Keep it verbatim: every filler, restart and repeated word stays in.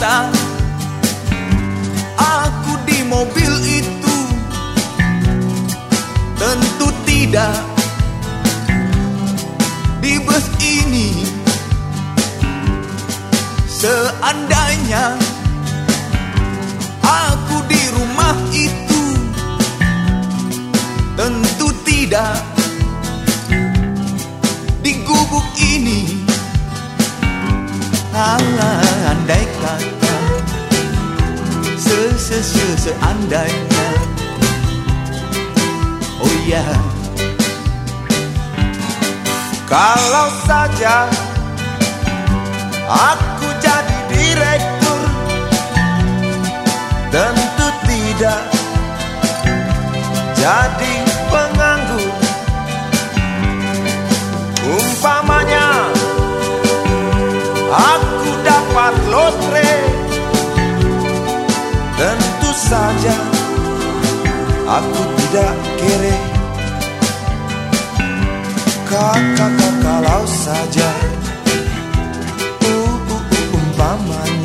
rasa aku di mobil itu? Tentu tidak. Di bus ini, seandainya aku di rumah itu, tentu tidak. Di gubuk ini, ah, andai kata, se se se seandainya, oh ya, yeah. Kalau saja aku jadi direktur, tentu tidak jadi penganggur. Umpamanya aku dapat lotre, tentu saja aku tidak kere. Kakak kalau saja uh, uh, uh, umpamanya